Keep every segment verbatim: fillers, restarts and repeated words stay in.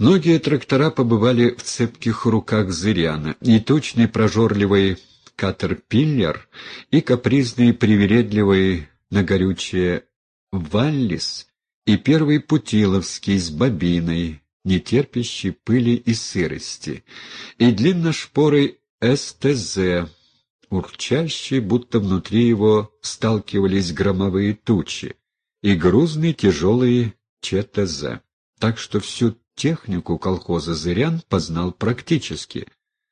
Многие трактора побывали в цепких руках Зыряна, и точный прожорливый Катерпиллер, и капризный привередливый на горючее Валлис, и первый Путиловский с бобиной, не терпящий пыли и сырости, и длинношпорый СТЗ, урчащий, будто внутри его сталкивались громовые тучи, и грузный тяжелый ЧТЗ. Так что всю технику колхоза «Зырян» познал практически.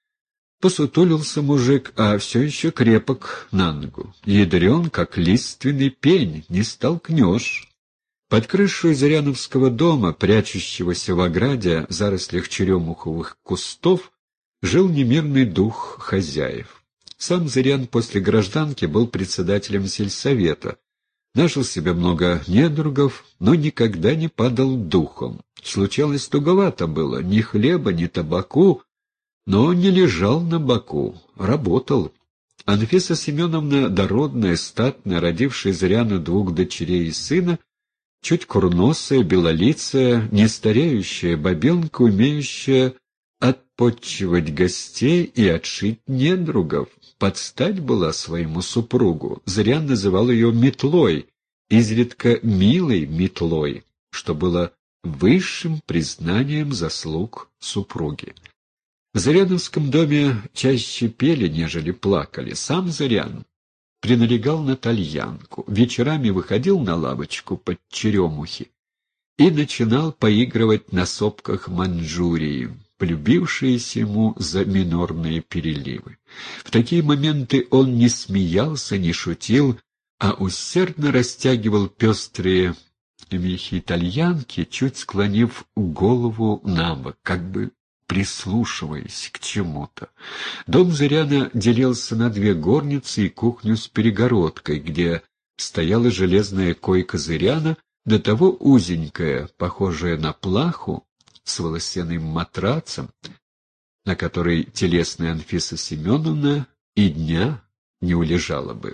Посутулился мужик, а все еще крепок на ногу. Ядрен, как лиственный пень, не столкнешь. Под крышей Зыряновского дома, прячущегося в ограде в зарослях черемуховых кустов, жил немирный дух хозяев. Сам Зырян после гражданки был председателем сельсовета, нажил себе много недругов, но никогда не падал духом. Случалось, туговато было, ни хлеба, ни табаку, но он не лежал на боку, работал. Анфиса Семеновна, дородная, статная, родившая Зыряну двух дочерей и сына, чуть курносая, белолицая, нестареющая бабенка, умеющая отпотчевать гостей и отшить недругов. Подстать была своему супругу. Зырян называл ее метлой, изредка милой метлой, что было высшим признанием заслуг супруги. В Зыряновском доме чаще пели, нежели плакали. Сам Зырян приналегал на тальянку, вечерами выходил на лавочку под черемухи и начинал поигрывать на сопках Маньчжурии, полюбившиеся ему за минорные переливы. В такие моменты он не смеялся, не шутил, а усердно растягивал пестрые мехи тальянки, чуть склонив голову на бок, как бы прислушиваясь к чему-то. Дом Зыряна делился на две горницы и кухню с перегородкой, где стояла железная койка Зыряна, до того узенькая, похожая на плаху, с волосяным матрацем, на которой телесная Анфиса Семеновна и дня не улежала бы.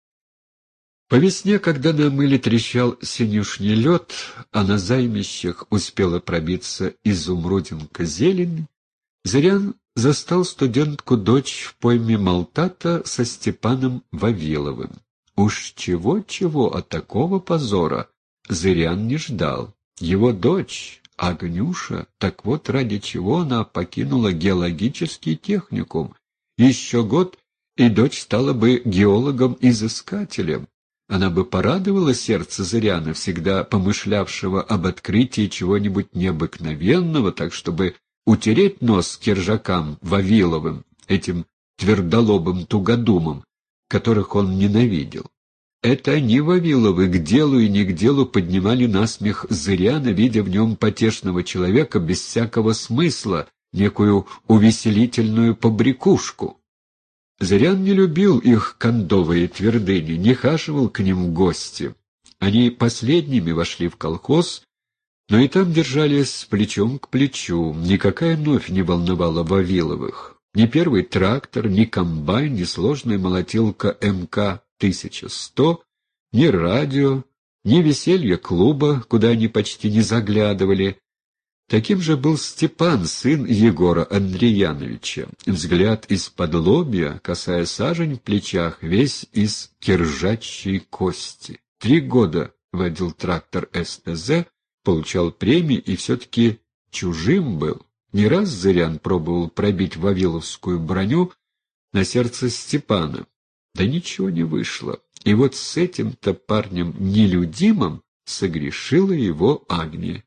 По весне, когда на мыле трещал синюшний лед, а на займищах успела пробиться изумрудинка зелени, Зырян застал студентку-дочь в пойме Малтата со Степаном Вавиловым. Уж чего-чего, а такого позора Зырян не ждал. Его дочь, Агнюша, так вот ради чего она покинула геологический техникум. Еще год, и дочь стала бы геологом-изыскателем. Она бы порадовала сердце Зыряна, всегда помышлявшего об открытии чего-нибудь необыкновенного, так чтобы утереть нос киржакам Вавиловым, этим твердолобым тугодумам, которых он ненавидел. Это они, Вавиловы, к делу и не к делу поднимали насмех Зыряна, видя в нем потешного человека без всякого смысла, некую увеселительную побрякушку. Зырян не любил их кондовые твердыни, не хаживал к ним в гости. Они последними вошли в колхоз, но и там держались плечом к плечу. Никакая новь не волновала Вавиловых. Ни первый трактор, ни комбайн, ни сложная молотилка эм ка тысяча сто, ни радио, ни веселье клуба, куда они почти не заглядывали. Таким же был Степан, сын Егора Андреяновича. Взгляд из-под лобья, касая сажень в плечах, весь из киржачьей кости. Три года водил трактор эс тэ зэ, получал премии и все-таки чужим был. Не раз Зырян пробовал пробить вавиловскую броню на сердце Степана. Да ничего не вышло. И вот с этим-то парнем нелюдимым согрешила его Агния.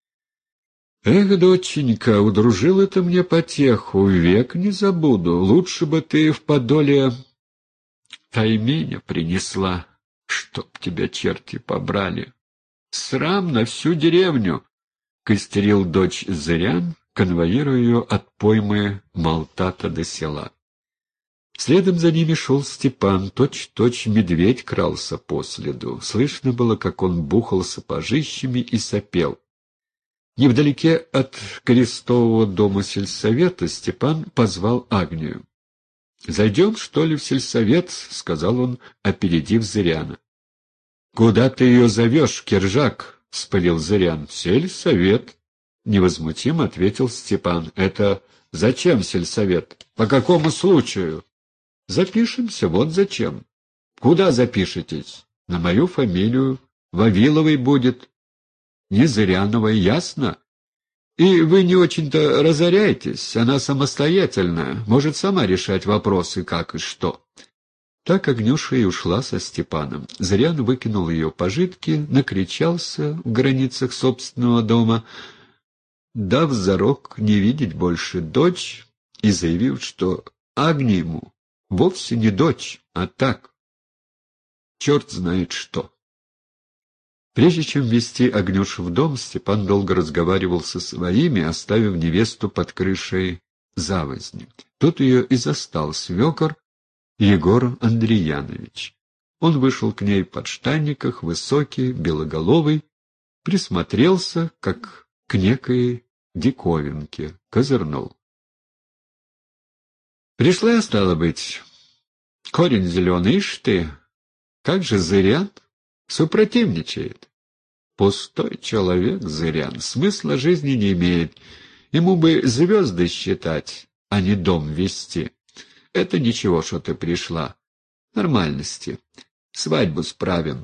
«Эх, доченька, удружила ты мне потеху, век не забуду. Лучше бы ты в подоле тайменя принесла, чтоб тебя черти побрали. Срам на всю деревню!» — костерил дочь Зырян, конвоируя ее от поймы Малтата до села. Следом за ними шел Степан, точь-точь медведь крался по следу. Слышно было, как он бухал сапожищами и сопел. Невдалеке от крестового дома сельсовета Степан позвал Агнию. «Зайдем, что ли, в сельсовет?» — сказал он, опередив Зыряна. «Куда ты ее зовешь, Киржак?» — вспылил Зырян. «В сельсовет». — невозмутимо ответил Степан. — Это зачем сельсовет? По какому случаю? — Запишемся, вот зачем. — Куда запишетесь? — На мою фамилию. Вавиловой будет. Не Зыряновой, ясно? И вы не очень-то разоряйтесь, она самостоятельная, может сама решать вопросы, как и что. Так Огнюша и ушла со Степаном. Зырян выкинул ее пожитки, накричался в границах собственного дома, дав зарок не видеть больше дочь и заявив, что Агния ему вовсе не дочь, а так, черт знает что. Прежде чем ввести Огнюшу в дом, Степан долго разговаривал со своими, оставив невесту под крышей завозни. Тут ее и застал свекор Егор Андриянович. Он вышел к ней в подштанниках, высокий, белоголовый, присмотрелся, как к некой диковинке, козырнул. «Пришла я, стало быть. Корень зеленый, ишь ты, как же Зырян супротивничает. Пустой человек Зырян, смысла жизни не имеет. Ему бы звезды считать, а не дом вести. Это ничего, что ты пришла. Нормальности. Свадьбу справим».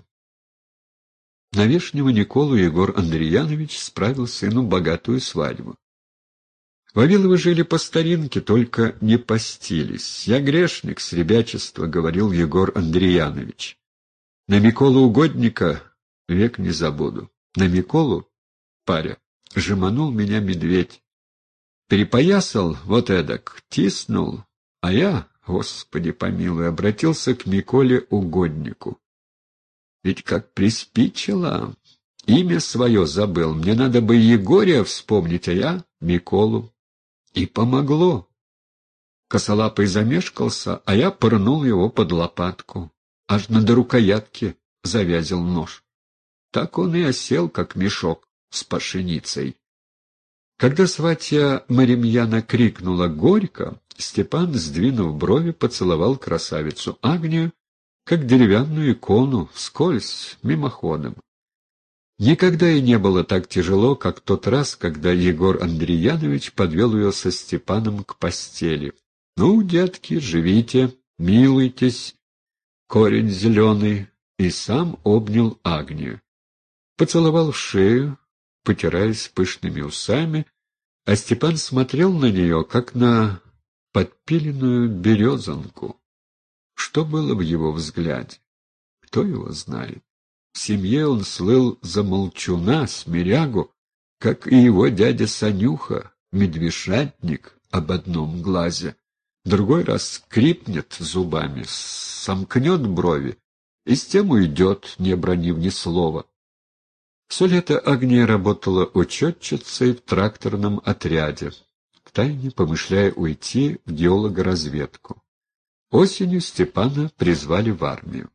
На Вешнего Николу Егор Андриянович справил сыну богатую свадьбу. Вавиловы жили по старинке, только не постились. «Я грешник, с ребячества», — говорил Егор Андриянович. «На Миколу Угодника век не забуду. На Миколу, паря, жеманул меня медведь. Перепоясал вот эдак, тиснул, а я, Господи помилуй, обратился к Миколе Угоднику. Ведь как приспичило, имя свое забыл, мне надо бы Егория вспомнить, а я Миколу. И помогло. Косолапый замешкался, а я пырнул его под лопатку. Аж над рукоятки завязил нож. Так он и осел, как мешок с пшеницей. Когда сватья Маримьяна крикнула горько, Степан, сдвинув брови, поцеловал красавицу Агнию, как деревянную икону, вскользь, мимоходом. Никогда и не было так тяжело, как тот раз, когда Егор Андриянович подвел ее со Степаном к постели. «Ну, детки, живите, милуйтесь, корень зеленый», и сам обнял Агнию. Поцеловал в шею, потираясь пышными усами, а Степан смотрел на нее, как на подпиленную березонку. Что было в его взгляде? Кто его знает? В семье он слыл за молчуна, смирягу, как и его дядя Санюха, медвежатник об одном глазе. Другой раз скрипнет зубами, сомкнет брови и с тем уйдет, не бранив ни слова. Все лето Агния работала учетчицей в тракторном отряде, втайне помышляя уйти в геологоразведку. Осенью Степана призвали в армию.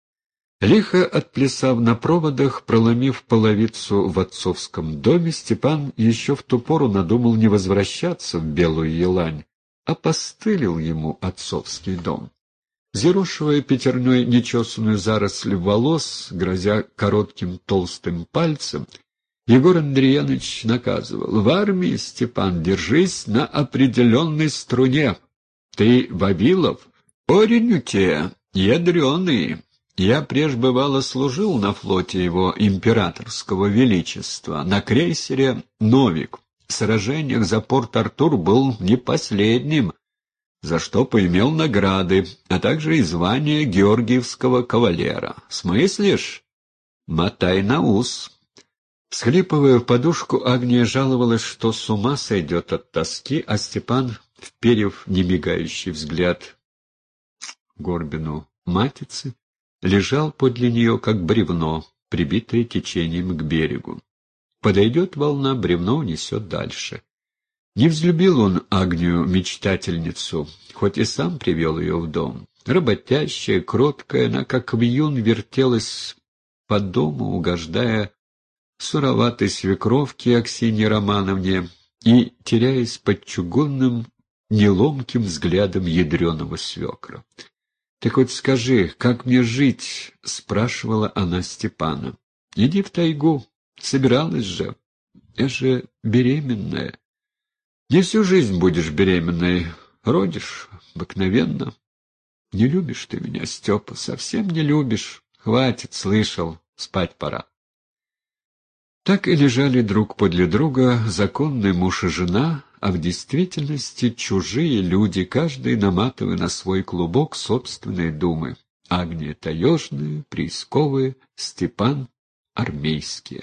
Лихо отплясав на проводах, проломив половицу в отцовском доме, Степан еще в ту пору надумал не возвращаться в Белую Елань, а постылил ему отцовский дом. Зерошивая пятерней нечесанную заросль волос, грозя коротким толстым пальцем, Егор Андреяныч наказывал: «В армии, Степан, держись на определенной струне. Ты Вавилов? Корень у тебя ядреный. Я преж бывало служил на флоте его императорского величества, на крейсере «Новик». В сражениях за Порт-Артур был не последним, за что поимел награды, а также и звание георгиевского кавалера. Смыслишь? Мотай на ус». Всхлипывая в подушку, Агния жаловалась, что с ума сойдет от тоски, а Степан, вперев немигающий взгляд горбину матицы, лежал подле нее, как бревно, прибитое течением к берегу. Подойдет волна, бревно унесет дальше. Не взлюбил он Агнию, мечтательницу, хоть и сам привел ее в дом. Работящая, кроткая, она, как вьюн, вертелась по дому, угождая суроватой свекровке Аксинье Романовне и теряясь под чугунным, неломким взглядом ядреного свекра. «Ты хоть скажи, как мне жить?» — спрашивала она Степана. «Иди в тайгу, собиралась же. Я же беременная. Не всю жизнь будешь беременной. Родишь обыкновенно. Не любишь ты меня, Степа, совсем не любишь. Хватит, слышал, спать пора. Так и лежали друг подле друга законный муж и жена, а в действительности чужие люди, каждый наматывая на свой клубок собственные думы. Агния таежные, Приисковые, Степан армейские.